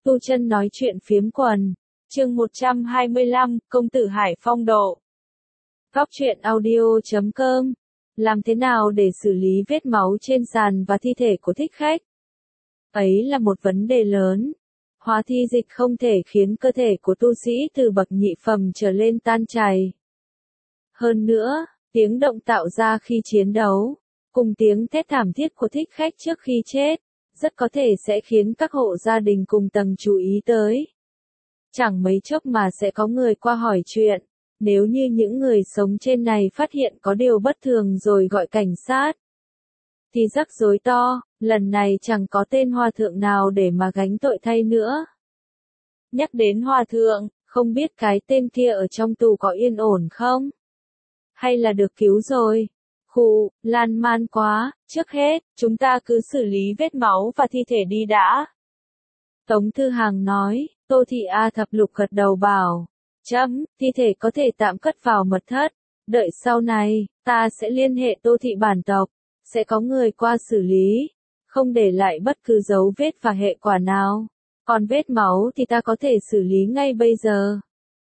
Tu Chân nói chuyện phiếm quần. Chương 125, Công tử Hải Phong độ. Góc truyện audio.com. Làm thế nào để xử lý vết máu trên sàn và thi thể của thích khách? Ấy là một vấn đề lớn. Hóa thi dịch không thể khiến cơ thể của tu sĩ từ bậc nhị phẩm trở lên tan chảy. Hơn nữa, tiếng động tạo ra khi chiến đấu, cùng tiếng thét thảm thiết của thích khách trước khi chết, rất có thể sẽ khiến các hộ gia đình cùng tầng chú ý tới. Chẳng mấy chốc mà sẽ có người qua hỏi chuyện, nếu như những người sống trên này phát hiện có điều bất thường rồi gọi cảnh sát, thì rắc rối to, lần này chẳng có tên hòa thượng nào để mà gánh tội thay nữa. Nhắc đến hòa thượng, không biết cái tên kia ở trong tù có yên ổn không? Hay là được cứu rồi? Khụ, lan man quá, trước hết, chúng ta cứ xử lý vết máu và thi thể đi đã. Tống Thư Hàng nói, Tô Thị A Thập Lục gật đầu bảo, thi thể có thể tạm cất vào mật thất, đợi sau này, ta sẽ liên hệ Tô Thị bản tộc, sẽ có người qua xử lý, không để lại bất cứ dấu vết và hệ quả nào, còn vết máu thì ta có thể xử lý ngay bây giờ.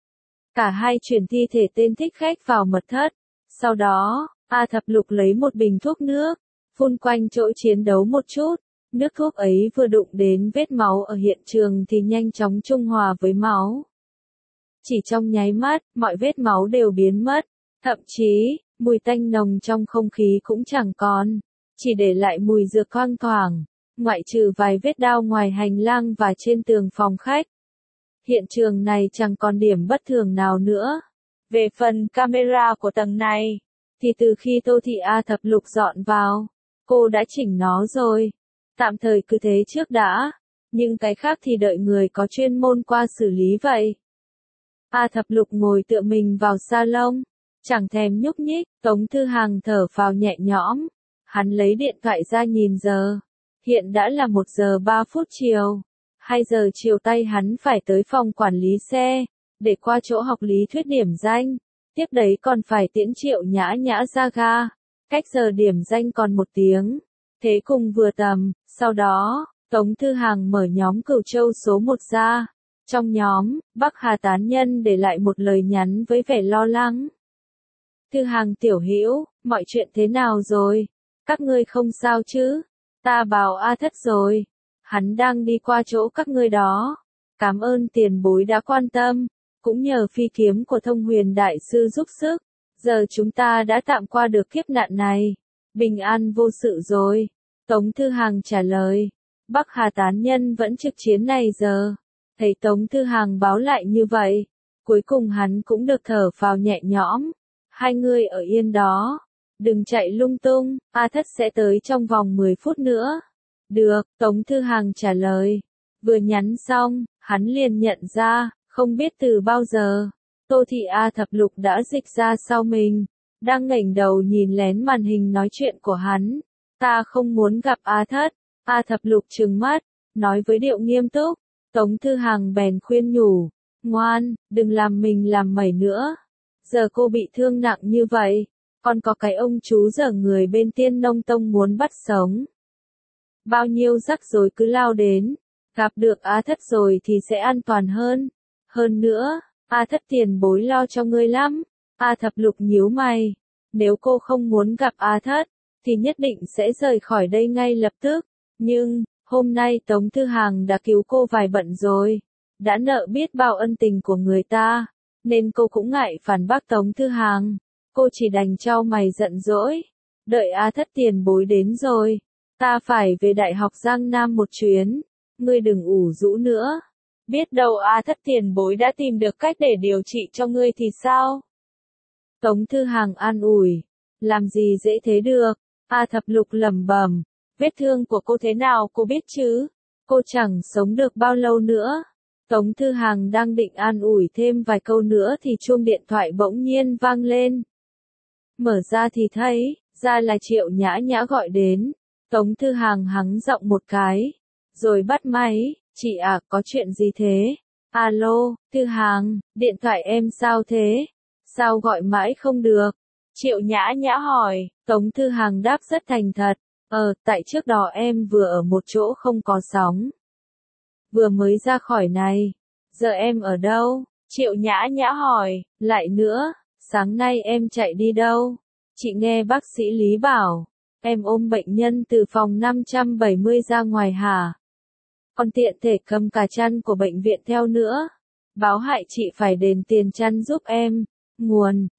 Cả hai chuyển thi thể tên thích khách vào mật thất, sau đó, A Thập Lục lấy một bình thuốc nước, phun quanh chỗ chiến đấu một chút, nước thuốc ấy vừa đụng đến vết máu ở hiện trường thì nhanh chóng trung hòa với máu. Chỉ trong nháy mắt, mọi vết máu đều biến mất, thậm chí, mùi tanh nồng trong không khí cũng chẳng còn, chỉ để lại mùi dược thoang thoảng, ngoại trừ vài vết đao ngoài hành lang và trên tường phòng khách. Hiện trường này chẳng còn điểm bất thường nào nữa. Về phần camera của tầng này, thì từ khi Tô Thị A Thập Lục dọn vào, cô đã chỉnh nó rồi. Tạm thời cứ thế trước đã, nhưng cái khác thì đợi người có chuyên môn qua xử lý vậy. A Thập Lục ngồi tựa mình vào salon, chẳng thèm nhúc nhích, Tống Thư Hàng thở phào nhẹ nhõm. Hắn lấy điện thoại ra nhìn giờ. Hiện đã là 1 giờ 3 phút chiều. 2 giờ chiều tay hắn phải tới phòng quản lý xe, để qua chỗ học lý thuyết điểm danh. Tiếp đấy còn phải tiễn Triệu Nhã Nhã ra ga. Cách giờ điểm danh còn 1 tiếng. Thế cùng vừa tầm, sau đó, Tống Thư Hàng mở nhóm Cửu Châu số 1 ra. Trong nhóm, Bắc Hà Tán Nhân để lại một lời nhắn với vẻ lo lắng. Thư Hàng tiểu hữu, mọi chuyện thế nào rồi? Các ngươi không sao chứ? Ta bảo A Thất rồi. Hắn đang đi qua chỗ các ngươi đó. Cảm ơn tiền bối đã quan tâm. Cũng nhờ phi kiếm của Thông Huyền Đại Sư giúp sức. Giờ chúng ta đã tạm qua được kiếp nạn này. Bình an vô sự rồi. Tống Thư Hàng trả lời. Bắc Hà Tán Nhân vẫn trực chiến này giờ. Thấy Tống Thư Hàng báo lại như vậy. Cuối cùng hắn cũng được thở phào nhẹ nhõm. Hai người ở yên đó. Đừng chạy lung tung, A Thất sẽ tới trong vòng 10 phút nữa. Được, Tống Thư Hàng trả lời. Vừa nhắn xong, hắn liền nhận ra, không biết từ bao giờ, Tô Thị A Thập Lục đã dịch ra sau mình, đang ngẩng đầu nhìn lén màn hình nói chuyện của hắn. Ta không muốn gặp A Thất. A Thập Lục trừng mắt, nói với điệu nghiêm túc. Tống Thư Hàng bèn khuyên nhủ, ngoan, đừng làm mình làm mẩy nữa. Giờ cô bị thương nặng như vậy, còn có cái ông chú dở người bên Tiên Nông Tông muốn bắt sống. Bao nhiêu rắc rối cứ lao đến, gặp được A Thất rồi thì sẽ an toàn hơn. Hơn nữa, A Thất tiền bối lo cho ngươi lắm. A Thập Lục nhíu mày, nếu cô không muốn gặp A Thất, thì nhất định sẽ rời khỏi đây ngay lập tức. Nhưng, hôm nay Tống Thư Hàng đã cứu cô vài bận rồi, đã nợ biết bao ân tình của người ta, nên cô cũng ngại phản bác Tống Thư Hàng. Cô chỉ đành chau mày giận dỗi. Đợi A Thất tiền bối đến rồi. Ta phải về Đại học Giang Nam một chuyến. Ngươi đừng ủ rũ nữa. Biết đâu A Thất tiền bối đã tìm được cách để điều trị cho ngươi thì sao? Tống Thư Hàng an ủi. Làm gì dễ thế được? A Thập Lục lẩm bẩm. Vết thương của cô thế nào cô biết chứ? Cô chẳng sống được bao lâu nữa. Tống Thư Hàng đang định an ủi thêm vài câu nữa thì chuông điện thoại bỗng nhiên vang lên. Mở ra thì thấy, ra là Triệu Nhã Nhã gọi đến. Tống Thư Hàng hắng giọng một cái, rồi bắt máy. Chị à, có chuyện gì thế? Alo, Thư Hàng, điện thoại em sao thế? Sao gọi mãi không được? Triệu Nhã Nhã hỏi. Tống Thư Hàng đáp rất thành thật. Tại trước đó em vừa ở một chỗ không có sóng. vừa mới ra khỏi này. Giờ em ở đâu? Triệu Nhã Nhã hỏi, lại nữa, sáng nay em chạy đi đâu? Chị nghe bác sĩ Lý bảo, em ôm bệnh nhân từ phòng 570 ra ngoài hả? Còn tiện thể cầm cả chăn của bệnh viện theo nữa. Báo hại chị phải đền tiền chăn giúp em. Nguồn,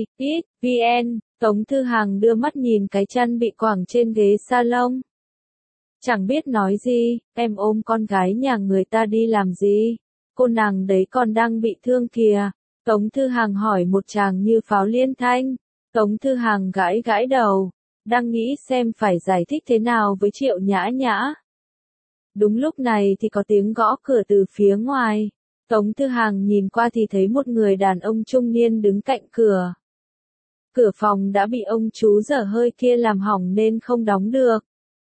vn. Tống Thư Hằng đưa mắt nhìn cái chăn bị quẳng trên ghế salon. Chẳng biết nói gì, em ôm con gái nhà người ta đi làm gì? Cô nàng đấy còn đang bị thương kìa. Tống Thư Hằng hỏi một tràng như pháo liên thanh. Tống Thư Hằng gãi gãi đầu, đang nghĩ xem phải giải thích thế nào với Triệu Nhã Nhã. Đúng lúc này thì có tiếng gõ cửa từ phía ngoài. Tống Thư Hằng nhìn qua thì thấy một người đàn ông trung niên đứng cạnh cửa. Cửa phòng đã bị ông chú dở hơi kia làm hỏng nên không đóng được.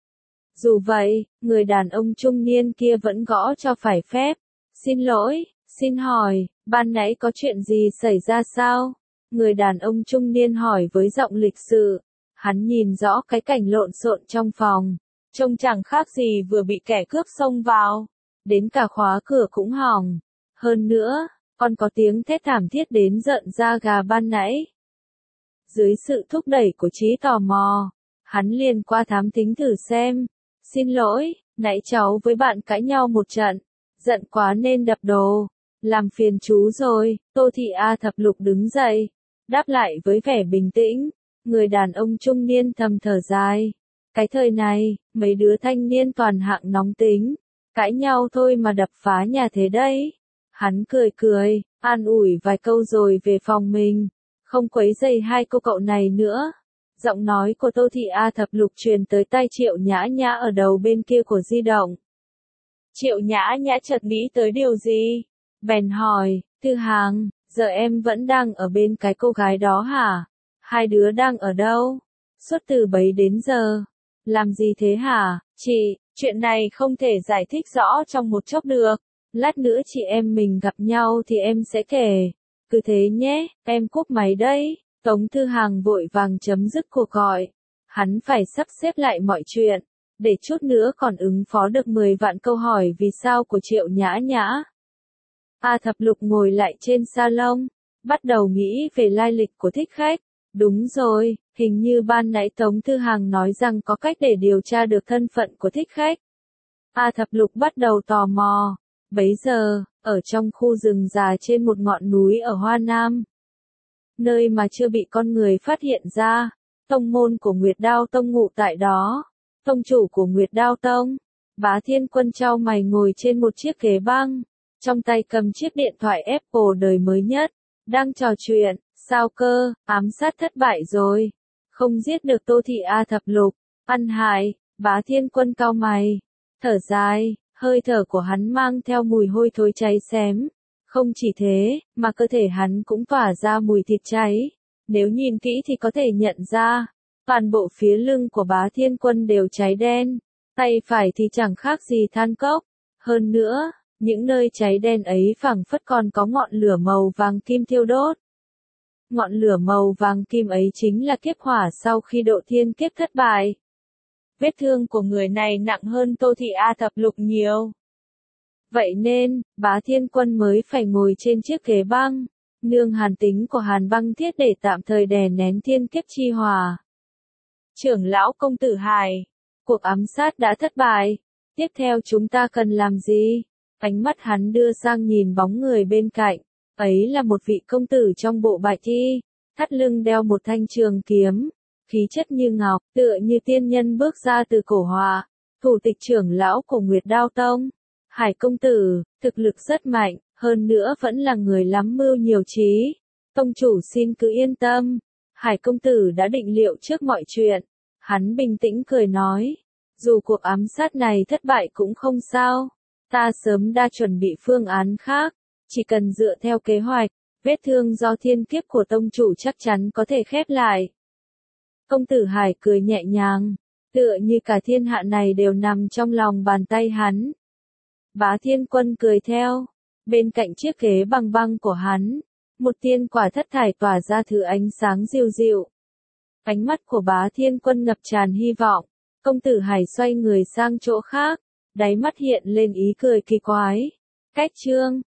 Dù vậy, người đàn ông trung niên kia vẫn gõ cho phải phép. Xin lỗi, xin hỏi, ban nãy có chuyện gì xảy ra sao? Người đàn ông trung niên hỏi với giọng lịch sự. Hắn nhìn rõ cái cảnh lộn xộn trong phòng. Trông chẳng khác gì vừa bị kẻ cướp xông vào. Đến cả khóa cửa cũng hỏng. Hơn nữa, còn có tiếng thét thảm thiết đến giận da gà ban nãy. Dưới sự thúc đẩy của trí tò mò, hắn liền qua thám thính thử xem. Xin lỗi, nãy cháu với bạn cãi nhau một trận. Giận quá nên đập đồ. Làm phiền chú rồi. Tô Thị A Thập Lục đứng dậy. Đáp lại với vẻ bình tĩnh. Người đàn ông trung niên thầm thở dài. Cái thời này, mấy đứa thanh niên toàn hạng nóng tính. Cãi nhau thôi mà đập phá nhà thế đấy. Hắn cười cười, an ủi vài câu rồi về phòng mình. Không quấy rầy hai cô cậu này nữa. Giọng nói của Tô Thị A Thập Lục truyền tới tai Triệu Nhã Nhã ở đầu bên kia của di động. Triệu Nhã Nhã chợt nghĩ tới điều gì? Bèn hỏi, Thư Hằng, giờ em vẫn đang ở bên cái cô gái đó hả? Hai đứa đang ở đâu? Suốt từ bấy đến giờ. Làm gì thế hả? Chị, chuyện này không thể giải thích rõ trong một chốc được. Lát nữa chị em mình gặp nhau thì em sẽ kể. Cứ thế nhé, em cúp máy đây. Tống Thư Hằng vội vàng chấm dứt cuộc gọi. Hắn phải sắp xếp lại mọi chuyện, để chút nữa còn ứng phó được 10 vạn câu hỏi vì sao của Triệu Nhã Nhã. A Thập Lục ngồi lại trên salon, bắt đầu nghĩ về lai lịch của thích khách. Đúng rồi, hình như ban nãy Tống Thư Hằng nói rằng có cách để điều tra được thân phận của thích khách. A Thập Lục bắt đầu tò mò. Bấy giờ, ở trong khu rừng già trên một ngọn núi ở Hoa Nam, nơi mà chưa bị con người phát hiện ra, tông môn của Nguyệt Đao Tông ngụ tại đó. Tông chủ của Nguyệt Đao Tông, Bá Thiên Quân chau mày ngồi trên một chiếc ghế băng, trong tay cầm chiếc điện thoại Apple đời mới nhất, đang trò chuyện. Sao cơ, ám sát thất bại rồi. Không giết được Tô Thị A Thập Lục, ăn hại. Bá Thiên Quân cau mày, thở dài, hơi thở của hắn mang theo mùi hôi thối cháy xém. Không chỉ thế, mà cơ thể hắn cũng tỏa ra mùi thịt cháy. Nếu nhìn kỹ thì có thể nhận ra, toàn bộ phía lưng của Bá Thiên Quân đều cháy đen, tay phải thì chẳng khác gì than cốc. Hơn nữa, những nơi cháy đen ấy phảng phất còn có ngọn lửa màu vàng kim thiêu đốt. Ngọn lửa màu vàng kim ấy chính là kiếp hỏa sau khi độ thiên kiếp thất bại. Vết thương của người này nặng hơn Tô Thị A Thập Lục nhiều. Vậy nên, Bá Thiên Quân mới phải ngồi trên chiếc ghế băng, nương hàn tính của hàn băng thiết để tạm thời đè nén thiên kiếp chi hỏa. Trưởng lão Công Tử Hải, cuộc ám sát đã thất bại. Tiếp theo chúng ta cần làm gì? Ánh mắt hắn đưa sang nhìn bóng người bên cạnh. Ấy là một vị công tử trong bộ bạch y, thắt lưng đeo một thanh trường kiếm, khí chất như ngọc, tựa như tiên nhân bước ra từ cổ họa. Thủ tịch trưởng lão của Nguyệt Đao Tông, Hải công tử, thực lực rất mạnh, hơn nữa vẫn là người lắm mưu nhiều trí. Tông chủ xin cứ yên tâm, Hải công tử đã định liệu trước mọi chuyện. Hắn bình tĩnh cười nói, dù cuộc ám sát này thất bại cũng không sao, ta sớm đã chuẩn bị phương án khác. Chỉ cần dựa theo kế hoạch, vết thương do thiên kiếp của tông chủ chắc chắn có thể khép lại. Công tử Hải cười nhẹ nhàng, tựa như cả thiên hạ này đều nằm trong lòng bàn tay hắn. Bá Thiên Quân cười theo, bên cạnh chiếc ghế bằng băng của hắn, một tiên quả thất thải tỏa ra thứ ánh sáng dịu dịu. Ánh mắt của Bá Thiên Quân ngập tràn hy vọng, công tử Hải xoay người sang chỗ khác, Đáy mắt hiện lên ý cười kỳ quái. Cách chương